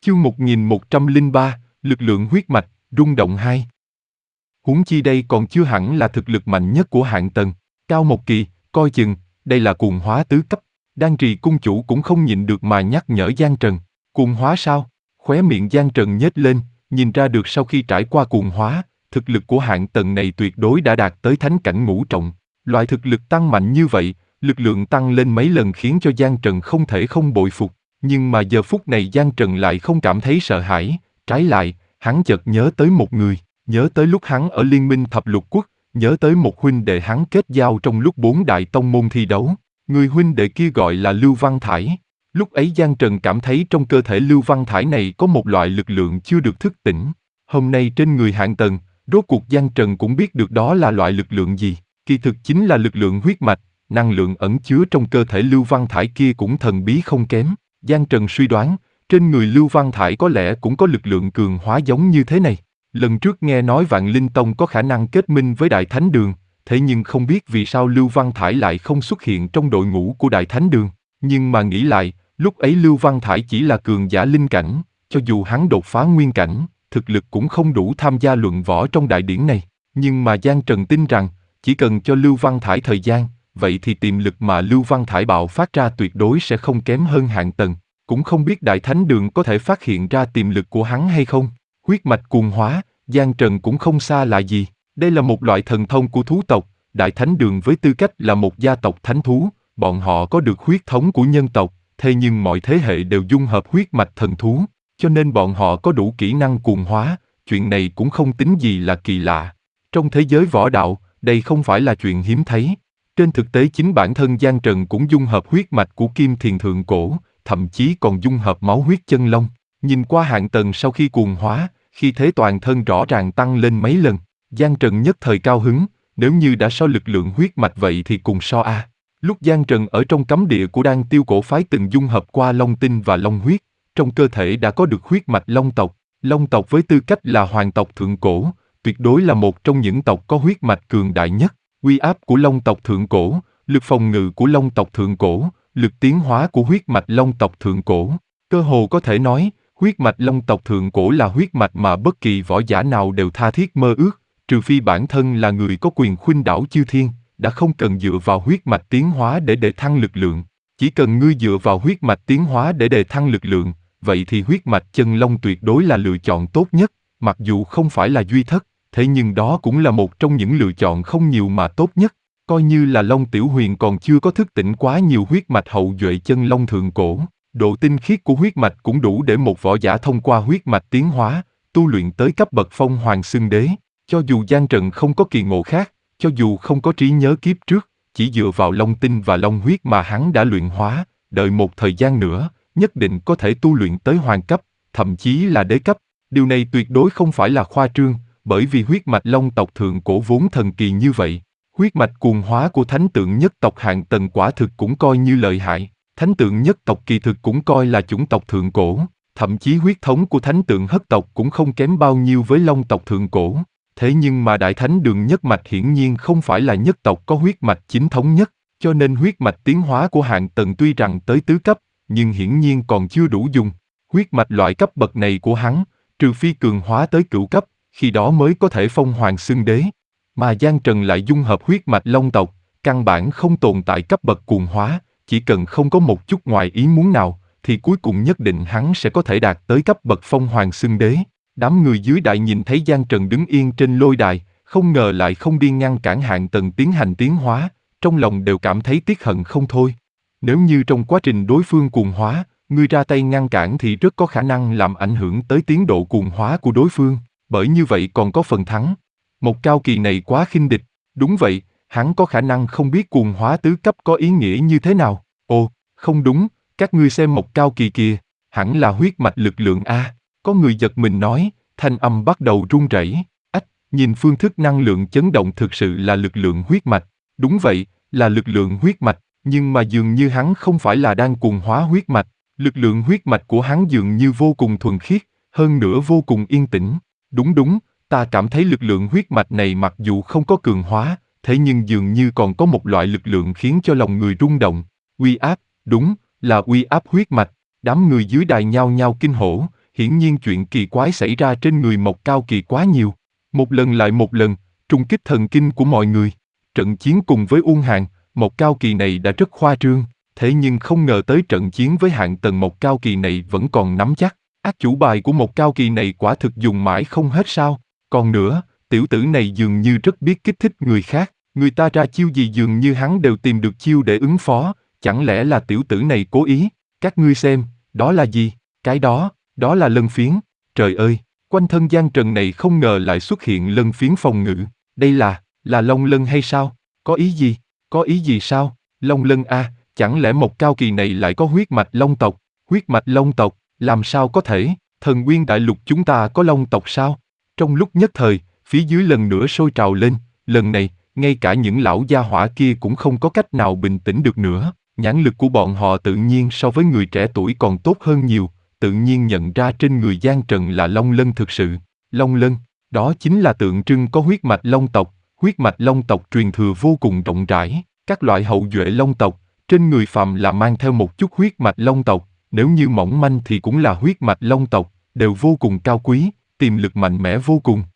Chương 1103, lực lượng huyết mạch, rung động 2. Huống chi đây còn chưa hẳn là thực lực mạnh nhất của Hạng Tần. Cao một kỳ, coi chừng, đây là cuồng hóa tứ cấp. Đan Trì cung chủ cũng không nhịn được mà nhắc nhở Giang Trần. Cuồng hóa sao? Khóe miệng Giang Trần nhếch lên, nhìn ra được sau khi trải qua cuồng hóa, thực lực của Hạng Tần này tuyệt đối đã đạt tới thánh cảnh ngũ trọng. Loại thực lực tăng mạnh như vậy, lực lượng tăng lên mấy lần khiến cho Giang Trần không thể không bội phục. Nhưng mà giờ phút này Giang Trần lại không cảm thấy sợ hãi, trái lại, hắn chợt nhớ tới một người, nhớ tới lúc hắn ở Liên minh Thập Lục Quốc, nhớ tới một huynh đệ hắn kết giao trong lúc 4 đại tông môn thi đấu. Người huynh đệ kia gọi là Lưu Văn Thải. Lúc ấy Giang Trần cảm thấy trong cơ thể Lưu Văn Thải này có một loại lực lượng chưa được thức tỉnh. Hôm nay trên người Hạng Tần, rốt cuộc Giang Trần cũng biết được đó là loại lực lượng gì. Kỳ thực chính là lực lượng huyết mạch, năng lượng ẩn chứa trong cơ thể Lưu Văn Thải kia cũng thần bí không kém. Giang Trần suy đoán, trên người Lưu Văn Thải có lẽ cũng có lực lượng cường hóa giống như thế này. Lần trước nghe nói Vạn Linh Tông có khả năng kết minh với Đại Thánh Đường, thế nhưng không biết vì sao Lưu Văn Thải lại không xuất hiện trong đội ngũ của Đại Thánh Đường. Nhưng mà nghĩ lại, lúc ấy Lưu Văn Thải chỉ là cường giả linh cảnh, cho dù hắn đột phá nguyên cảnh, thực lực cũng không đủ tham gia luận võ trong đại điển này. Nhưng mà Giang Trần tin rằng, chỉ cần cho Lưu Văn Thải thời gian, vậy thì tiềm lực mà Lưu Văn Thải bạo phát ra tuyệt đối sẽ không kém hơn Hạng Tần. Cũng không biết Đại Thánh Đường có thể phát hiện ra tiềm lực của hắn hay không. Huyết mạch cuồng hóa, Giang Trần cũng không xa lạ gì. Đây là một loại thần thông của thú tộc. Đại Thánh Đường với tư cách là một gia tộc thánh thú, bọn họ có được huyết thống của nhân tộc, thế nhưng mọi thế hệ đều dung hợp huyết mạch thần thú, cho nên bọn họ có đủ kỹ năng cuồng hóa. Chuyện này cũng không tính gì là kỳ lạ. Trong thế giới võ đạo, đây không phải là chuyện hiếm thấy. Trên thực tế chính bản thân Giang Trần cũng dung hợp huyết mạch của Kim Thiền Thượng Cổ, thậm chí còn dung hợp máu huyết chân long. Nhìn qua Hạng Tần sau khi cuồng hóa, khi thế toàn thân rõ ràng tăng lên mấy lần. Giang Trần nhất thời cao hứng, nếu như đã so lực lượng huyết mạch vậy thì cùng so a. Lúc Giang Trần ở trong cấm địa của Đan Tiêu cổ phái từng dung hợp qua long tinh và long huyết, trong cơ thể đã có được huyết mạch long tộc. Long tộc với tư cách là hoàng tộc thượng cổ, tuyệt đối là một trong những tộc có huyết mạch cường đại nhất. Uy áp của long tộc thượng cổ, lực phòng ngự của long tộc thượng cổ, lực tiến hóa của huyết mạch long tộc thượng cổ. Cơ hồ có thể nói, huyết mạch long tộc thượng cổ là huyết mạch mà bất kỳ võ giả nào đều tha thiết mơ ước, trừ phi bản thân là người có quyền khuynh đảo chư thiên, đã không cần dựa vào huyết mạch tiến hóa để đề thăng lực lượng. Chỉ cần ngươi dựa vào huyết mạch tiến hóa để đề thăng lực lượng, vậy thì huyết mạch chân long tuyệt đối là lựa chọn tốt nhất, mặc dù không phải là duy thất, thế nhưng đó cũng là một trong những lựa chọn không nhiều mà tốt nhất. Coi như là Long Tiểu Huyền còn chưa có thức tỉnh quá nhiều huyết mạch hậu duệ chân long thượng cổ, độ tinh khiết của huyết mạch cũng đủ để một võ giả thông qua huyết mạch tiến hóa, tu luyện tới cấp bậc Phong Hoàng Xưng Đế. Cho dù Giang Trần không có kỳ ngộ khác, cho dù không có trí nhớ kiếp trước, chỉ dựa vào long tinh và long huyết mà hắn đã luyện hóa, đợi một thời gian nữa, nhất định có thể tu luyện tới hoàng cấp, thậm chí là đế cấp. Điều này tuyệt đối không phải là khoa trương, bởi vì huyết mạch long tộc thượng cổ vốn thần kỳ như vậy. Huyết mạch cuồng hóa của thánh tượng nhất tộc Hạng Tần quả thực cũng coi như lợi hại. Thánh tượng nhất tộc kỳ thực cũng coi là chủng tộc thượng cổ, thậm chí huyết thống của thánh tượng hất tộc cũng không kém bao nhiêu với long tộc thượng cổ. Thế nhưng mà Đại Thánh Đường nhất mạch hiển nhiên không phải là nhất tộc có huyết mạch chính thống nhất, cho nên huyết mạch tiến hóa của Hạng Tần tuy rằng tới tứ cấp, nhưng hiển nhiên còn chưa đủ dùng. Huyết mạch loại cấp bậc này của hắn, trừ phi cường hóa tới cửu cấp, khi đó mới có thể Phong Hoàng Xưng Đế. Mà Giang Trần lại dung hợp huyết mạch long tộc, căn bản không tồn tại cấp bậc cuồng hóa, chỉ cần không có một chút ngoài ý muốn nào, thì cuối cùng nhất định hắn sẽ có thể đạt tới cấp bậc Phong Hoàng Xưng Đế. Đám người dưới đại nhìn thấy Giang Trần đứng yên trên lôi đài, không ngờ lại không đi ngăn cản Hạng Tần tiến hành tiến hóa, trong lòng đều cảm thấy tiếc hận không thôi. Nếu như trong quá trình đối phương cuồng hóa, ngươi ra tay ngăn cản thì rất có khả năng làm ảnh hưởng tới tiến độ cuồng hóa của đối phương, bởi như vậy còn có phần thắng. Một Cao Kỳ này quá khinh địch, đúng vậy, hắn có khả năng không biết cuồng hóa tứ cấp có ý nghĩa như thế nào. Ồ, không đúng, các ngươi xem Một Cao Kỳ kìa, hẳn là huyết mạch lực lượng A. Có người giật mình nói, thanh âm bắt đầu run rẩy. Ách, nhìn phương thức năng lượng chấn động thực sự là lực lượng huyết mạch. Đúng vậy, là lực lượng huyết mạch, nhưng mà dường như hắn không phải là đang cuồng hóa huyết mạch. Lực lượng huyết mạch của hắn dường như vô cùng thuần khiết, hơn nữa vô cùng yên tĩnh. Đúng, ta cảm thấy lực lượng huyết mạch này mặc dù không có cường hóa, thế nhưng dường như còn có một loại lực lượng khiến cho lòng người rung động. Uy áp, đúng, là uy áp huyết mạch. Đám người dưới đài nhao nhao kinh hổ, hiển nhiên chuyện kỳ quái xảy ra trên người Mộc Cao Kỳ quá nhiều. Một lần lại một lần, trùng kích thần kinh của mọi người. Trận chiến cùng với Uông Hàn, Mộc Cao Kỳ này đã rất khoa trương, thế nhưng không ngờ tới trận chiến với hạng tầng Mộc Cao Kỳ này vẫn còn nắm chắc. Ác chủ bài của Mộc Cao Kỳ này quả thực dùng mãi không hết sao. Còn nữa, tiểu tử này dường như rất biết kích thích người khác, người ta ra chiêu gì dường như hắn đều tìm được chiêu để ứng phó, chẳng lẽ là tiểu tử này cố ý? Các ngươi xem, đó là gì? Cái đó là lân phiến. Trời ơi, quanh thân Giang Trần này không ngờ lại xuất hiện lân phiến phòng ngự. Đây là Long Lân hay sao? Có ý gì? Có ý gì sao? Long Lân a, chẳng lẽ Mộc Cao Kỳ này lại có huyết mạch Long tộc? Huyết mạch Long tộc, làm sao có thể? Thần Nguyên Đại Lục chúng ta có Long tộc sao? Trong lúc nhất thời, phía dưới lần nữa sôi trào lên, lần này, ngay cả những lão gia hỏa kia cũng không có cách nào bình tĩnh được nữa. Nhãn lực của bọn họ tự nhiên so với người trẻ tuổi còn tốt hơn nhiều, tự nhiên nhận ra trên người Giang Trần là Long Lân thực sự. Long Lân, đó chính là tượng trưng có huyết mạch Long tộc, huyết mạch Long tộc truyền thừa vô cùng rộng rãi. Các loại hậu duệ Long tộc, trên người phàm là mang theo một chút huyết mạch Long tộc, nếu như mỏng manh thì cũng là huyết mạch Long tộc, đều vô cùng cao quý, tiềm lực mạnh mẽ vô cùng.